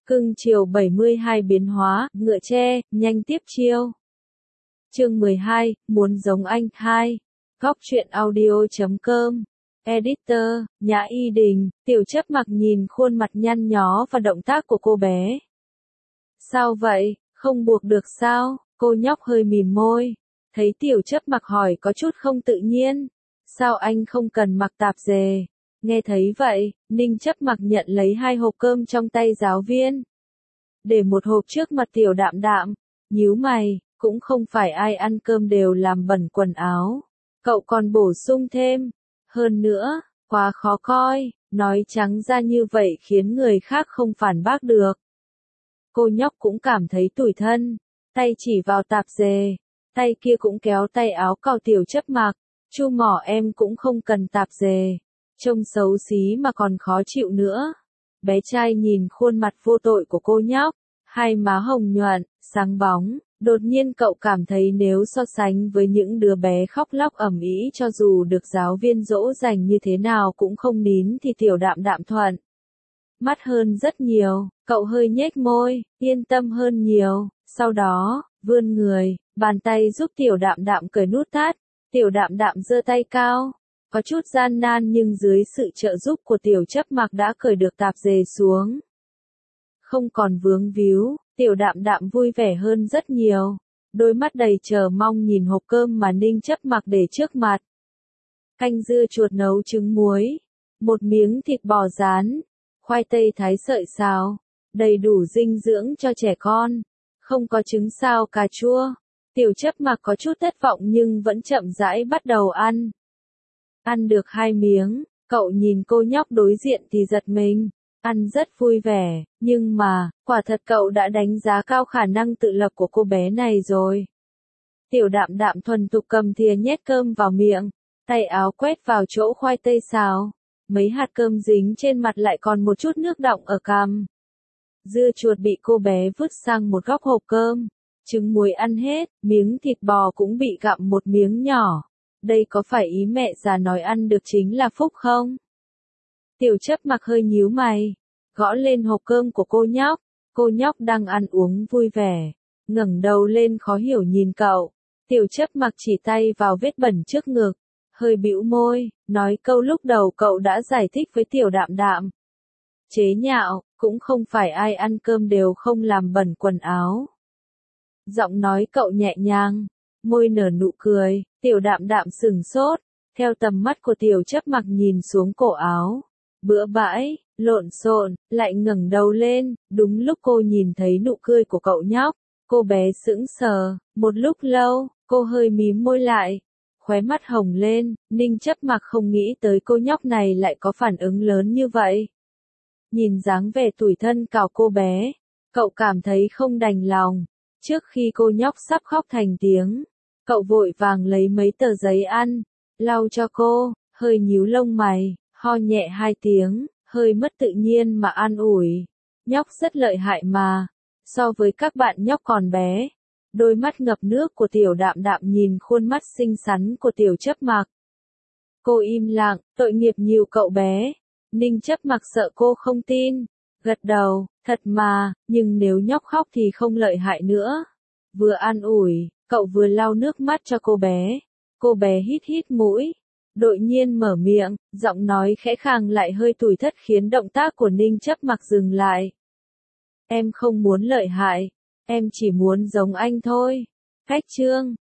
Cưng chiều 72 biến hóa, ngựa tre, nhanh tiếp chiêu. Chương 12, muốn giống anh 2. Góc truyện audio.com. Editor, Nhã Y Đình. Tiểu Chấp Mặc nhìn khuôn mặt nhăn nhó và động tác của cô bé. Sao vậy, không buộc được sao? Cô nhóc hơi mỉm môi. Thấy Tiểu Chấp Mặc hỏi có chút không tự nhiên. Sao anh không cần mặc tạp dề? Nghe thấy vậy, Ninh Chấp Mặc nhận lấy 2 hộp cơm trong tay giáo viên. Để một hộp trước mặt Tiểu Đạm Đạm. Nhíu mày, cũng không phải ai ăn cơm đều làm bẩn quần áo. Cậu còn bổ sung thêm. Hơn nữa, quá khó coi, nói trắng ra như vậy khiến người khác không phản bác được. Cô nhóc cũng cảm thấy tủi thân, tay chỉ vào tạp dề, tay kia cũng kéo tay áo cào Tiểu Chấp Mặc. Chu mỏ em cũng không cần tạp dề, trông xấu xí mà còn khó chịu nữa. Bé trai nhìn khuôn mặt vô tội của cô nhóc, hai má hồng nhuận, sáng bóng. Đột nhiên cậu cảm thấy nếu so sánh với những đứa bé khóc lóc ầm ĩ cho dù được giáo viên dỗ dành như thế nào cũng không nín thì Tiểu Đạm Đạm thuận mắt hơn rất nhiều. Cậu hơi nhếch môi, yên tâm hơn nhiều. Sau đó, vươn người, bàn tay giúp Tiểu Đạm Đạm cởi nút thắt. Tiểu Đạm Đạm giơ tay cao, có chút gian nan nhưng dưới sự trợ giúp của Tiểu Chấp Mặc đã cởi được tạp dề xuống. Không còn vướng víu, Tiểu Đạm Đạm vui vẻ hơn rất nhiều. Đôi mắt đầy chờ mong nhìn hộp cơm mà Ninh Chấp Mặc để trước mặt. Canh dưa chuột nấu trứng muối, một miếng thịt bò rán, khoai tây thái sợi xào, đầy đủ dinh dưỡng cho trẻ con. Không có trứng sao cà chua. Tiểu Chấp Mặc có chút thất vọng nhưng vẫn chậm rãi bắt đầu ăn. Ăn được 2 miếng, cậu nhìn cô nhóc đối diện thì giật mình. Ăn rất vui vẻ, nhưng mà, quả thật cậu đã đánh giá cao khả năng tự lập của cô bé này rồi. Tiểu Đạm Đạm thuần thục cầm thìa nhét cơm vào miệng, tay áo quét vào chỗ khoai tây xào. Mấy hạt cơm dính trên mặt lại còn một chút nước đọng ở cằm. Dưa chuột bị cô bé vứt sang một góc hộp cơm. Trứng muối ăn hết, miếng thịt bò cũng bị gặm một miếng nhỏ. Đây có phải ý mẹ già nói ăn được chính là phúc không? Tiểu Chấp Mặc hơi nhíu mày, gõ lên hộp cơm của cô nhóc. Cô nhóc đang ăn uống vui vẻ, ngẩng đầu lên khó hiểu nhìn cậu. Tiểu Chấp Mặc chỉ tay vào vết bẩn trước ngực, hơi bĩu môi, nói câu lúc đầu cậu đã giải thích với Tiểu Đạm Đạm. Chế nhạo, cũng không phải ai ăn cơm đều không làm bẩn quần áo. Giọng nói cậu nhẹ nhàng, môi nở nụ cười. Tiểu Đạm Đạm sừng sốt, theo tầm mắt của Tiểu Chấp Mặc nhìn xuống cổ áo. Bữa bãi, lộn xộn, lại ngẩng đầu lên, đúng lúc cô nhìn thấy nụ cười của cậu nhóc. Cô bé sững sờ, một lúc lâu, cô hơi mím môi lại, khóe mắt hồng lên. Ninh Chấp Mặc không nghĩ tới cô nhóc này lại có phản ứng lớn như vậy. Nhìn dáng vẻ tủi thân cào cô bé, cậu cảm thấy không đành lòng. Trước khi cô nhóc sắp khóc thành tiếng, cậu vội vàng lấy mấy tờ giấy ăn, lau cho cô, hơi nhíu lông mày, ho nhẹ 2 tiếng, hơi mất tự nhiên mà an ủi. Nhóc rất lợi hại mà, so với các bạn nhóc còn bé. Đôi mắt ngập nước của Tiểu Đạm Đạm nhìn khuôn mắt xinh xắn của Tiểu Chấp Mặc. Cô im lặng, tội nghiệp nhiều cậu bé. Ninh Chấp Mặc sợ cô không tin, gật đầu, thật mà, nhưng nếu nhóc khóc thì không lợi hại nữa. Vừa an ủi, cậu vừa lau nước mắt cho cô bé. Cô bé hít hít mũi, đột nhiên mở miệng, giọng nói khẽ khàng lại hơi tủi thất khiến động tác của Ninh Chấp Mặc dừng lại. Em không muốn lợi hại, em chỉ muốn giống anh thôi. Cách chương